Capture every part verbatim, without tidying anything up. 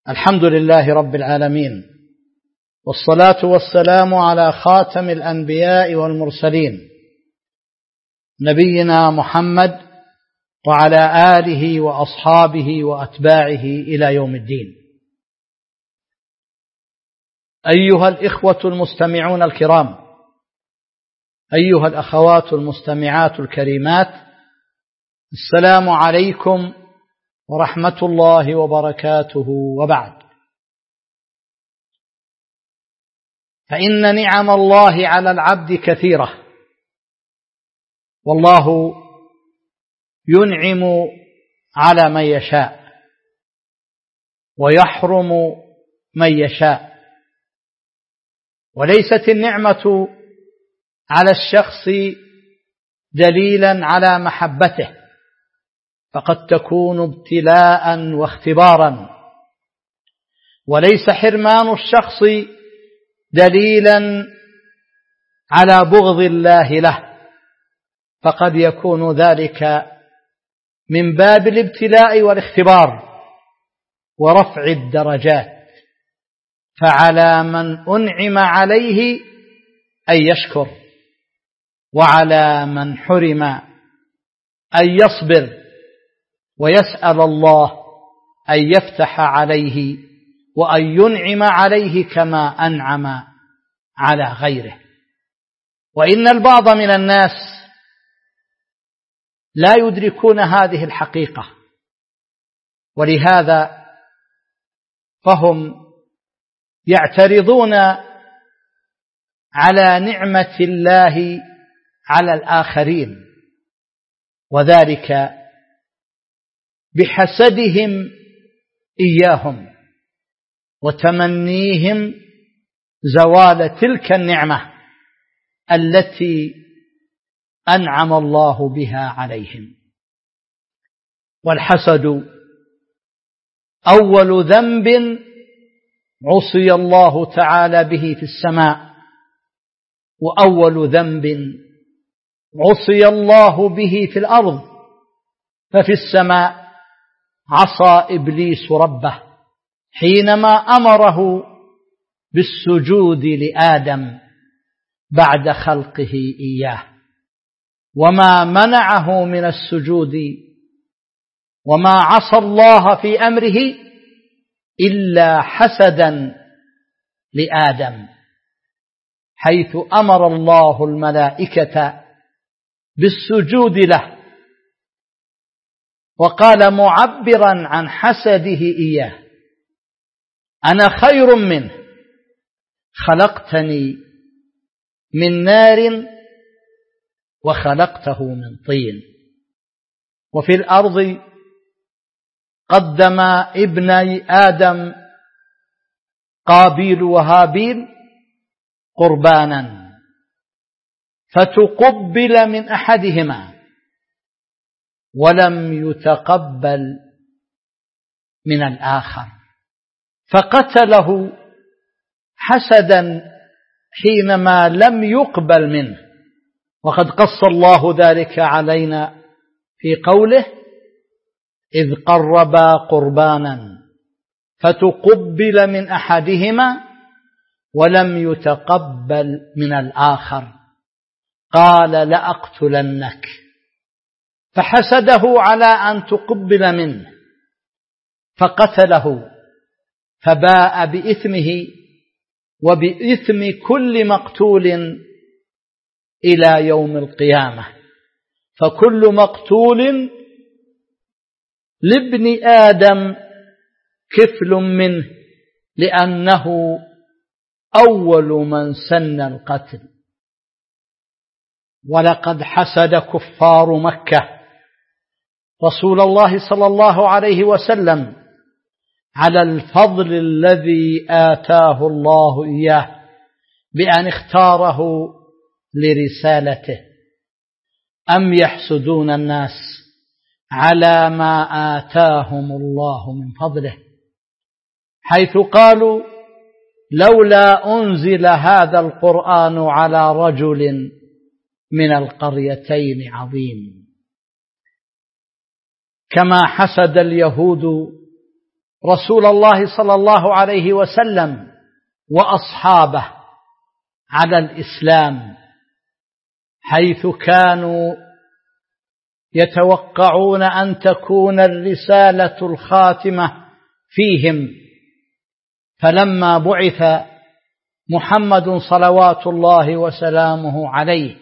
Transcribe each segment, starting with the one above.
الحمد لله رب العالمين، والصلاة والسلام على خاتم الأنبياء والمرسلين نبينا محمد وعلى آله وأصحابه وأتباعه إلى يوم الدين. أيها الإخوة المستمعون الكرام، أيها الأخوات المستمعات الكريمات، السلام عليكم ورحمة الله وبركاته، وبعد. فإن نعم الله على العبد كثيرة، والله ينعم على من يشاء ويحرم من يشاء، وليست النعمة على الشخص دليلا على محبته، فقد تكون ابتلاء واختبارا، وليس حرمان الشخص دليلا على بغض الله له، فقد يكون ذلك من باب الابتلاء والاختبار ورفع الدرجات، فعلى من أنعم عليه أن يشكر، وعلى من حرم أن يصبر ويسأل الله أن يفتح عليه وأن ينعم عليه كما أنعم على غيره. وإن البعض من الناس لا يدركون هذه الحقيقة، ولهذا فهم يعترضون على نعمة الله على الآخرين، وذلك بحسدهم إياهم وتمنيهم زوال تلك النعمة التي أنعم الله بها عليهم. والحسد أول ذنب عصي الله تعالى به في السماء، وأول ذنب عصي الله به في الأرض. ففي السماء عصى إبليس ربه حينما أمره بالسجود لآدم بعد خلقه إياه، وما منعه من السجود وما عصى الله في أمره إلا حسدا لآدم، حيث أمر الله الملائكة بالسجود له، وقال معبرا عن حسده إياه: أنا خير منه، خلقتني من نار وخلقته من طين. وفي الأرض قدم ابني آدم قابيل وهابيل قربانا، فتقبل من أحدهما ولم يتقبل من الآخر، فقتله حسدا حينما لم يقبل منه. وقد قص الله ذلك علينا في قوله: إذ قربا قربانا فتقبل من أحدهما ولم يتقبل من الآخر قال لأقتلنك، فحسده على أن تقبل منه فقتله، فباء بإثمه وبإثم كل مقتول إلى يوم القيامة. فكل مقتول لابن آدم كفل منه، لأنه أول من سن القتل. ولقد حسد كفار مكة رسول الله صلى الله عليه وسلم على الفضل الذي آتاه الله إياه بأن اختاره لرسالته. أم يحسدون الناس على ما آتاهم الله من فضله، حيث قالوا: لولا أنزل هذا القرآن على رجل من القريتين عظيم. كما حسد اليهود رسول الله صلى الله عليه وسلم وأصحابه على الإسلام، حيث كانوا يتوقعون أن تكون الرسالة الخاتمة فيهم، فلما بعث محمد صلوات الله وسلامه عليه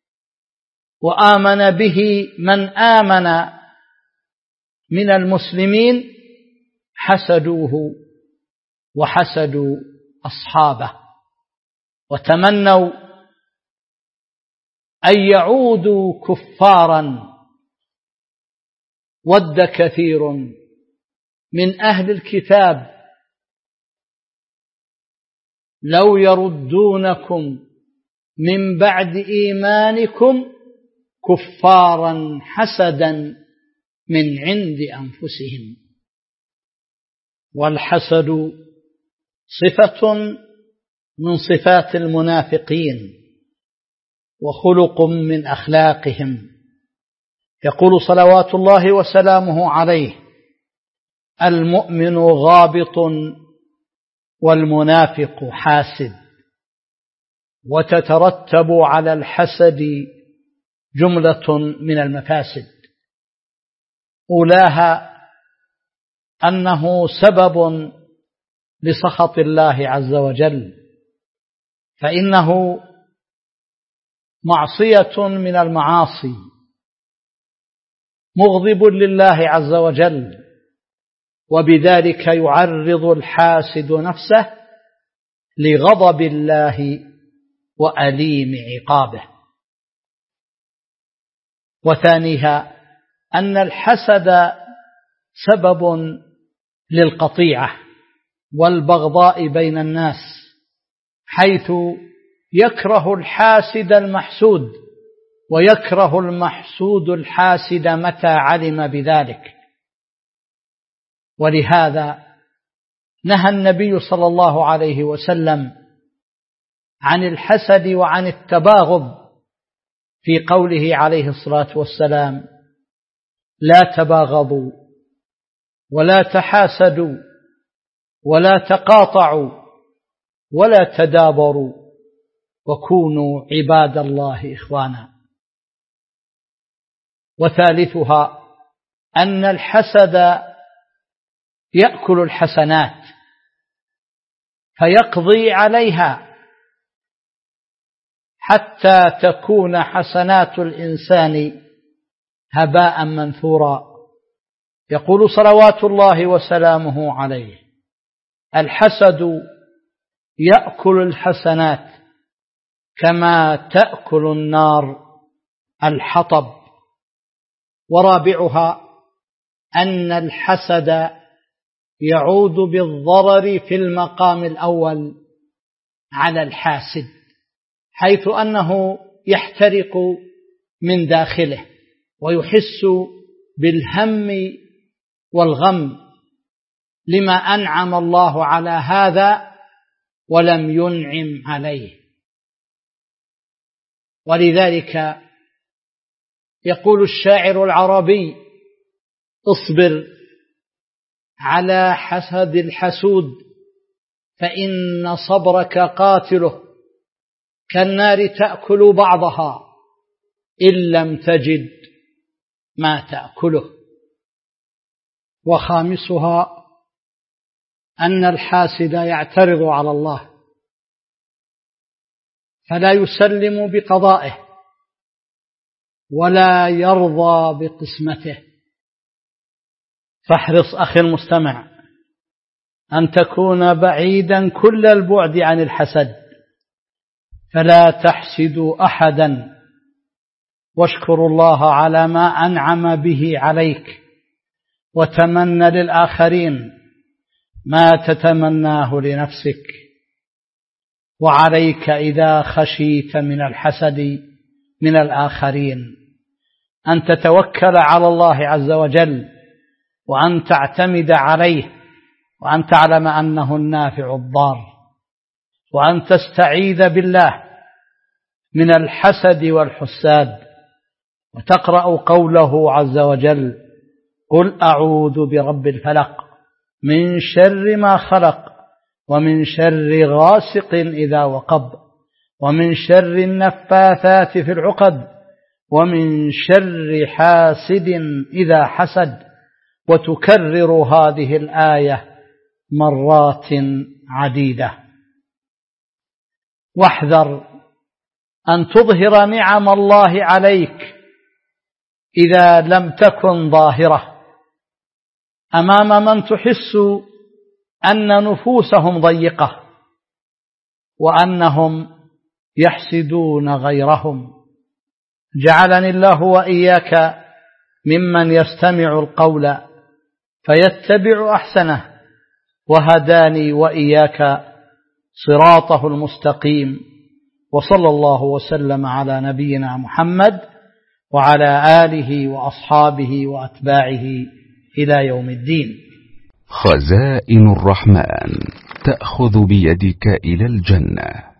وآمن به من آمن من المسلمين حسدوه وحسدوا أصحابه، وتمنوا أن يعودوا كفارا. ود كثير من أهل الكتاب لو يردونكم من بعد إيمانكم كفارا حسدا من عند أنفسهم. والحسد صفة من صفات المنافقين وخلق من أخلاقهم. يقول صلوات الله وسلامه عليه: المؤمن غابط والمنافق حاسد. وتترتب على الحسد جملة من المفاسد، أولاها أنه سبب لسخط الله عز وجل، فإنه معصية من المعاصي، مغضب لله عز وجل، وبذلك يعرض الحاسد نفسه لغضب الله وأليم عقابه. وثانيها أن الحسد سبب للقطيعة والبغضاء بين الناس، حيث يكره الحاسد المحسود ويكره المحسود الحاسد متى علم بذلك. ولهذا نهى النبي صلى الله عليه وسلم عن الحسد وعن التباغض في قوله عليه الصلاة والسلام: لا تباغضوا ولا تحاسدوا ولا تقاطعوا ولا تدابروا وكونوا عباد الله إخوانا. وثالثها أن الحسد يأكل الحسنات فيقضي عليها حتى تكون حسنات الإنسان هباء منثورا. يقول صلوات الله وسلامه عليه: الحسد يأكل الحسنات كما تأكل النار الحطب. ورابعها أن الحسد يعود بالضرر في المقام الأول على الحاسد، حيث أنه يحترق من داخله ويحس بالهم والغم لما أنعم الله على هذا ولم ينعم عليه. ولذلك يقول الشاعر العربي: اصبر على حسد الحسود فإن صبرك قاتله، كالنار تأكل بعضها إن لم تجد ما تأكله. وخامسها أن الحاسد يعترض على الله فلا يسلم بقضائه ولا يرضى بقسمته. فاحرص أخي المستمع أن تكون بعيدا كل البعد عن الحسد، فلا تحسدوا أحدا، واشكروا الله على ما أنعم به عليك، وتمنى للآخرين ما تتمناه لنفسك. وعليك إذا خشيت من الحسد من الآخرين أن تتوكل على الله عز وجل، وأن تعتمد عليه، وأن تعلم أنه النافع الضار، وأن تستعيذ بالله من الحسد والحساد، وتقرأ قوله عز وجل: قل أعوذ برب الفلق من شر ما خلق، ومن شر غاسق إذا وقب، ومن شر النفاثات في العقد، ومن شر حاسد إذا حسد. وتكرر هذه الآية مرات عديدة. واحذر أن تظهر نعم الله عليك إذا لم تكن ظاهرة أمام من تحس أن نفوسهم ضيقة وأنهم يحسدون غيرهم. جعلني الله وإياك ممن يستمع القول فيتبع أحسنه، وهداني وإياك صراطه المستقيم. وصلى الله وسلم على نبينا محمد وعلى آله وأصحابه وأتباعه إلى يوم الدين. خزائن الرحمن تأخذ بيدك إلى الجنة.